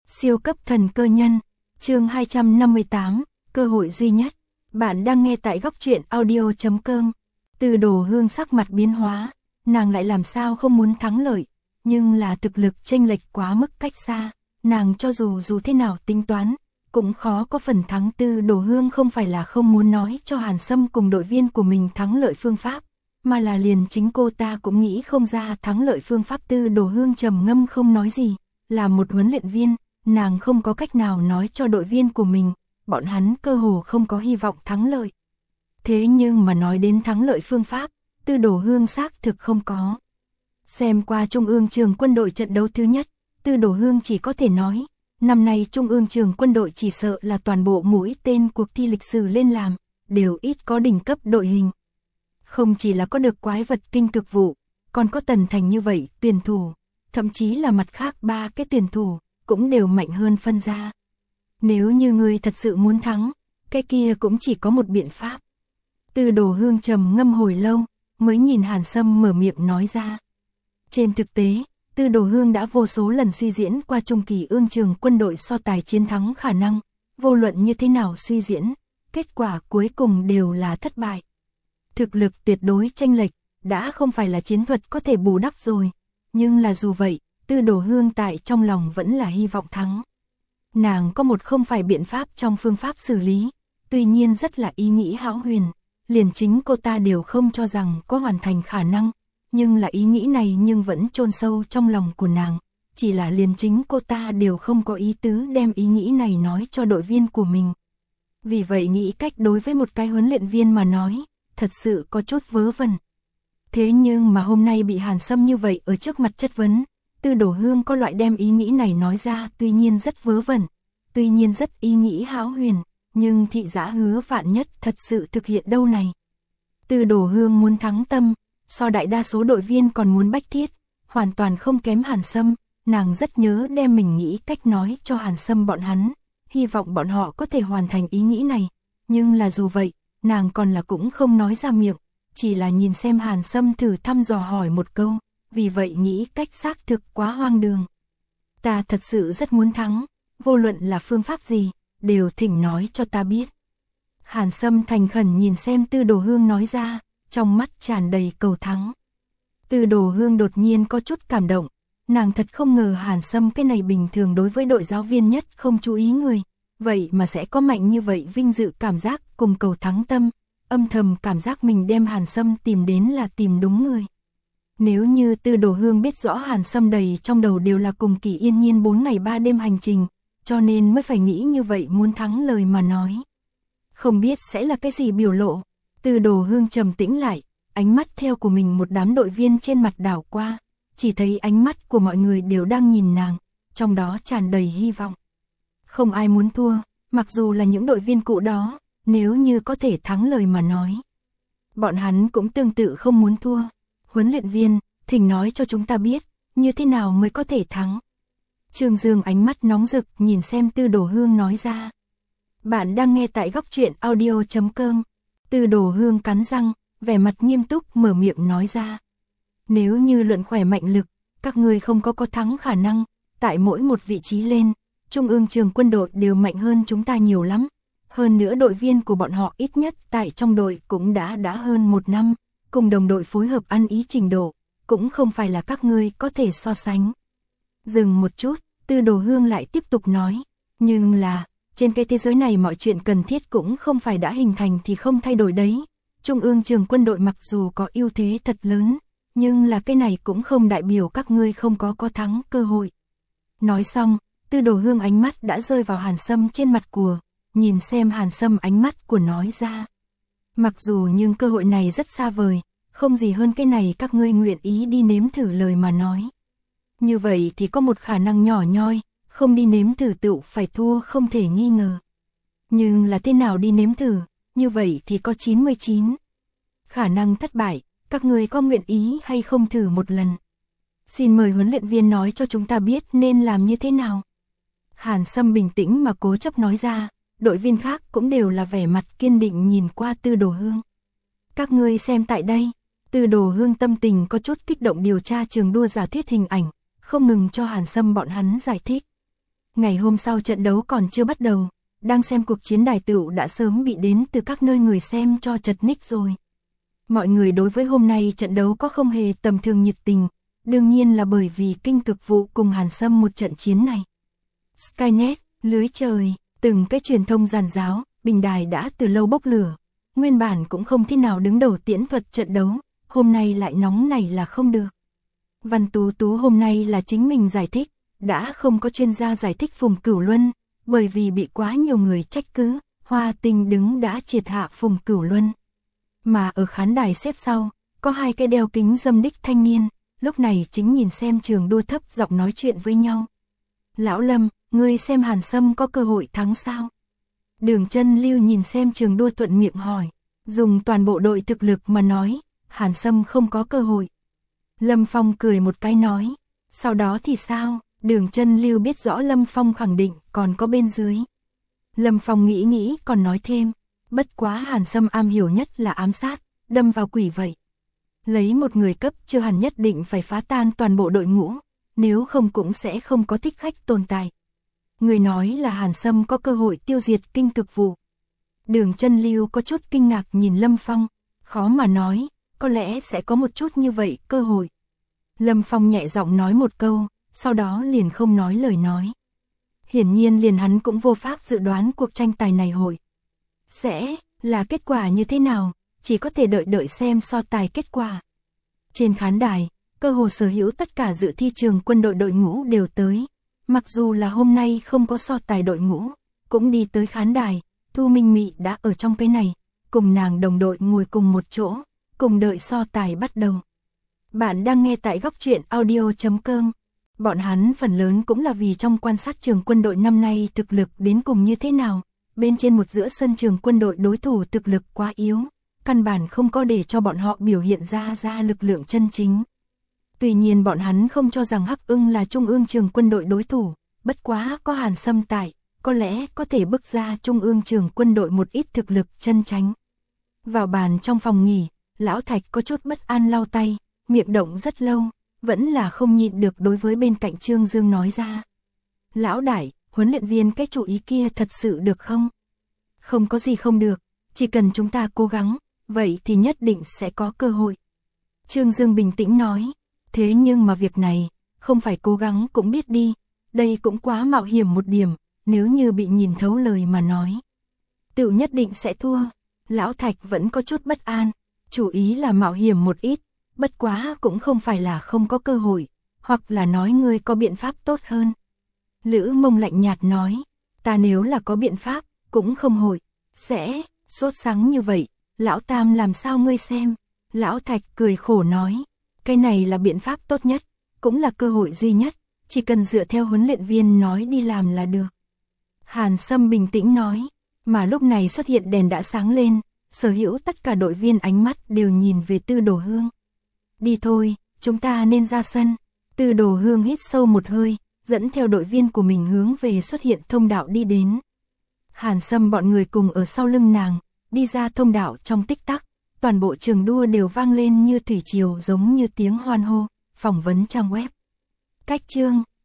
Siêu cấp thần cơ nhân, chương 258, cơ hội duy nhất. Bạn đang nghe tại góc truyện audio.com. Từ Đồ Hương sắc mặt biến hóa, nàng lại làm sao không muốn thắng lợi, nhưng là thực lực chênh lệch quá mức cách xa, nàng cho dù thế nào tính toán, cũng khó có phần thắng. Từ Đồ Hương không phải là không muốn nói cho Hàn Sâm cùng đội viên của mình thắng lợi phương pháp, mà là liền chính cô ta cũng nghĩ không ra thắng lợi phương pháp. Từ Đồ Hương trầm ngâm không nói gì, là một huấn luyện viên, nàng không có cách nào nói cho đội viên của mình, bọn hắn cơ hồ không có hy vọng thắng lợi. Thế nhưng mà nói đến thắng lợi phương pháp, Từ Đồ Hương xác thực không có. Xem qua Trung ương trường quân đội trận đấu thứ nhất, Từ Đồ Hương chỉ có thể nói, năm nay Trung ương trường quân đội chỉ sợ là toàn bộ mũi tên cuộc thi lịch sử lên làm, đều ít có đỉnh cấp đội hình. Không chỉ là có được quái vật kinh cực vụ, còn có Tần Thành như vậy tuyển thủ, thậm chí là mặt khác ba cái tuyển thủ, cũng đều mạnh hơn phân ra. Nếu như ngươi thật sự muốn thắng, cái kia cũng chỉ có một biện pháp. Từ Đồ Hương trầm ngâm hồi lâu, mới nhìn Hàn Sâm mở miệng nói ra. Trên thực tế, Từ Đồ Hương đã vô số lần suy diễn qua trung kỳ ương trường quân đội so tài chiến thắng khả năng, vô luận như thế nào suy diễn, kết quả cuối cùng đều là thất bại. Thực lực tuyệt đối chênh lệch, đã không phải là chiến thuật có thể bù đắp rồi, nhưng là dù vậy, Từ Đồ Hương tại trong lòng vẫn là hy vọng thắng. Nàng có một không phải biện pháp trong phương pháp xử lý, tuy nhiên rất là ý nghĩ hão huyền, liền chính cô ta đều không cho rằng có hoàn thành khả năng, nhưng là ý nghĩ này nhưng vẫn chôn sâu trong lòng của nàng, chỉ là liền chính cô ta đều không có ý tứ đem ý nghĩ này nói cho đội viên của mình. Vì vậy nghĩ cách đối với một cái huấn luyện viên mà nói, thật sự có chút vớ vẩn. Thế nhưng mà hôm nay bị Hàn Sâm như vậy ở trước mặt chất vấn, Từ Đồ Hương có loại đem ý nghĩ này nói ra, tuy nhiên rất vớ vẩn, tuy nhiên rất ý nghĩ hão huyền, nhưng thị giả Hứa Vạn Nhất thật sự thực hiện đâu này. Từ Đồ Hương muốn thắng tâm, so đại đa số đội viên còn muốn bách thiết, hoàn toàn không kém Hàn Sâm, nàng rất nhớ đem mình nghĩ cách nói cho Hàn Sâm bọn hắn, hy vọng bọn họ có thể hoàn thành ý nghĩ này, nhưng là dù vậy, nàng còn là cũng không nói ra miệng, chỉ là nhìn xem Hàn Sâm thử thăm dò hỏi một câu, vì vậy nghĩ cách xác thực quá hoang đường. Ta thật sự rất muốn thắng, vô luận là phương pháp gì, đều thỉnh nói cho ta biết. Hàn Sâm thành khẩn nhìn xem Từ Đồ Hương nói ra, trong mắt tràn đầy cầu thắng. Từ Đồ Hương đột nhiên có chút cảm động, nàng thật không ngờ Hàn Sâm cái này bình thường đối với đội giáo viên nhất không chú ý người, vậy mà sẽ có mạnh như vậy vinh dự cảm giác cùng cầu thắng tâm, âm thầm cảm giác mình đem Hàn Sâm tìm đến là tìm đúng người. Nếu như Từ Đồ Hương biết rõ Hàn Sâm đầy trong đầu đều là cùng Kỳ Yên Nhiên 4 ngày 3 đêm hành trình, cho nên mới phải nghĩ như vậy muốn thắng lời mà nói. Không biết sẽ là cái gì biểu lộ, Từ Đồ Hương trầm tĩnh lại, ánh mắt theo của mình một đám đội viên trên mặt đảo qua, chỉ thấy ánh mắt của mọi người đều đang nhìn nàng, trong đó tràn đầy hy vọng. Không ai muốn thua, mặc dù là những đội viên cũ đó, nếu như có thể thắng lời mà nói. Bọn hắn cũng tương tự không muốn thua. Huấn luyện viên, thỉnh nói cho chúng ta biết, như thế nào mới có thể thắng. Trương Dương ánh mắt nóng rực nhìn xem Từ Đồ Hương nói ra. Bạn đang nghe tại góc truyện audio.com. Từ Đồ Hương cắn răng, vẻ mặt nghiêm túc mở miệng nói ra. Nếu như luận khỏe mạnh lực, các người không có thắng khả năng, tại mỗi một vị trí lên, Trung ương trường quân đội đều mạnh hơn chúng ta nhiều lắm. Hơn nữa đội viên của bọn họ ít nhất tại trong đội cũng đã hơn 1 năm, cùng đồng đội phối hợp ăn ý trình độ, cũng không phải là các ngươi có thể so sánh. Dừng một chút, Từ Đồ Hương lại tiếp tục nói, nhưng là, trên cái thế giới này mọi chuyện cần thiết cũng không phải đã hình thành thì không thay đổi đấy. Trung ương trường quân đội mặc dù có ưu thế thật lớn, nhưng là cái này cũng không đại biểu các ngươi không có thắng cơ hội. Nói xong, Từ Đồ Hương ánh mắt đã rơi vào Hàn Sâm trên mặt của, nhìn xem Hàn Sâm ánh mắt của nói ra. Mặc dù nhưng cơ hội này rất xa vời, không gì hơn cái này các ngươi nguyện ý đi nếm thử lời mà nói. Như vậy thì có một khả năng nhỏ nhoi, không đi nếm thử tựu phải thua không thể nghi ngờ. Nhưng là thế nào đi nếm thử, như vậy thì có 99. Khả năng thất bại, các ngươi có nguyện ý hay không thử một lần. Xin mời huấn luyện viên nói cho chúng ta biết nên làm như thế nào. Hàn Sâm bình tĩnh mà cố chấp nói ra, đội viên khác cũng đều là vẻ mặt kiên định nhìn qua Từ Đồ Hương. Các ngươi xem tại đây, Từ Đồ Hương tâm tình có chút kích động điều tra trường đua giả thuyết hình ảnh, không ngừng cho Hàn Sâm bọn hắn giải thích. Ngày hôm sau trận đấu còn chưa bắt đầu, đang xem cuộc chiến đài tựu đã sớm bị đến từ các nơi người xem cho chật ních rồi. Mọi người đối với hôm nay trận đấu có không hề tầm thường nhiệt tình, đương nhiên là bởi vì Kinh Cực Vụ cùng Hàn Sâm một trận chiến này. Skynet, lưới trời, từng cái truyền thông giàn giáo, bình đài đã từ lâu bốc lửa, nguyên bản cũng không thế nào đứng đầu tiễn thuật trận đấu, hôm nay lại nóng này là không được. Văn Tú Tú hôm nay là chính mình giải thích, đã không có chuyên gia giải thích Phùng Cửu Luân, bởi vì bị quá nhiều người trách cứ, Hoa Tinh đứng đã triệt hạ Phùng Cửu Luân. Mà ở khán đài xếp sau, có hai cái đeo kính dâm đích thanh niên, lúc này chính nhìn xem trường đua thấp giọng nói chuyện với nhau. Lão Lâm, ngươi xem Hàn Sâm có cơ hội thắng sao? Đường Chân Lưu nhìn xem trường đua thuận miệng hỏi, dùng toàn bộ đội thực lực mà nói, Hàn Sâm không có cơ hội. Lâm Phong cười một cái nói, sau đó thì sao? Đường Chân Lưu biết rõ Lâm Phong khẳng định còn có bên dưới. Lâm Phong nghĩ nghĩ còn nói thêm, bất quá Hàn Sâm am hiểu nhất là ám sát, đâm vào quỷ vậy. Lấy một người cấp chưa hẳn nhất định phải phá tan toàn bộ đội ngũ, nếu không cũng sẽ không có thích khách tồn tại. Người nói là Hàn Sâm có cơ hội tiêu diệt Kinh Cực Vụ. Đường Chân Lưu có chút kinh ngạc nhìn Lâm Phong, khó mà nói, có lẽ sẽ có một chút như vậy cơ hội. Lâm Phong nhẹ giọng nói một câu, sau đó liền không nói lời nói. Hiển nhiên liền hắn cũng vô pháp dự đoán cuộc tranh tài này hội sẽ là kết quả như thế nào, chỉ có thể đợi xem so tài kết quả. Trên khán đài, cơ hồ sở hữu tất cả dự thi trường quân đội đội ngũ đều tới, mặc dù là hôm nay không có so tài đội ngũ, cũng đi tới khán đài. Thu Minh Mị đã ở trong cái này, cùng nàng đồng đội ngồi cùng một chỗ, cùng đợi so tài bắt đầu. Bạn đang nghe tại góc truyện audio.com. Bọn hắn phần lớn cũng là vì trong quan sát trường quân đội năm nay thực lực đến cùng như thế nào, bên trên một giữa sân trường quân đội đối thủ thực lực quá yếu, căn bản không có để cho bọn họ biểu hiện ra lực lượng chân chính. Tuy nhiên bọn hắn không cho rằng Hắc Ưng là trung ương trường quân đội đối thủ, bất quá có Hàn Sâm tại, có lẽ có thể bức ra trung ương trường quân đội một ít thực lực chân chánh. Vào bàn trong phòng nghỉ, Lão Thạch có chút bất an lau tay, miệng động rất lâu, vẫn là không nhịn được đối với bên cạnh Trương Dương nói ra. Lão đại, huấn luyện viên cái chủ ý kia thật sự được không? Không có gì không được, chỉ cần chúng ta cố gắng, vậy thì nhất định sẽ có cơ hội. Trương Dương bình tĩnh nói, thế nhưng mà việc này, không phải cố gắng cũng biết đi, đây cũng quá mạo hiểm một điểm, nếu như bị nhìn thấu lời mà nói. Tự nhất định sẽ thua, Lão Thạch vẫn có chút bất an, chủ ý là mạo hiểm một ít, bất quá cũng không phải là không có cơ hội, hoặc là nói ngươi có biện pháp tốt hơn. Lữ Mông lạnh nhạt nói, ta nếu là có biện pháp, cũng không hội, sẽ, sốt sắng như vậy, Lão Tam làm sao ngươi xem. Lão Thạch cười khổ nói, cái này là biện pháp tốt nhất, cũng là cơ hội duy nhất, chỉ cần dựa theo huấn luyện viên nói đi làm là được. Hàn Sâm bình tĩnh nói, mà lúc này xuất hiện đèn đã sáng lên, sở hữu tất cả đội viên ánh mắt đều nhìn về Tư Đồ Hương. Đi thôi, chúng ta nên ra sân. Tư Đồ Hương hít sâu một hơi, dẫn theo đội viên của mình hướng về xuất hiện thông đạo đi đến. Hàn Sâm bọn người cùng ở sau lưng nàng, đi ra thông đạo trong tích tắc, toàn bộ trường đua đều vang lên như thủy triều giống như tiếng hoan hô, phỏng vấn trang web. Cách chương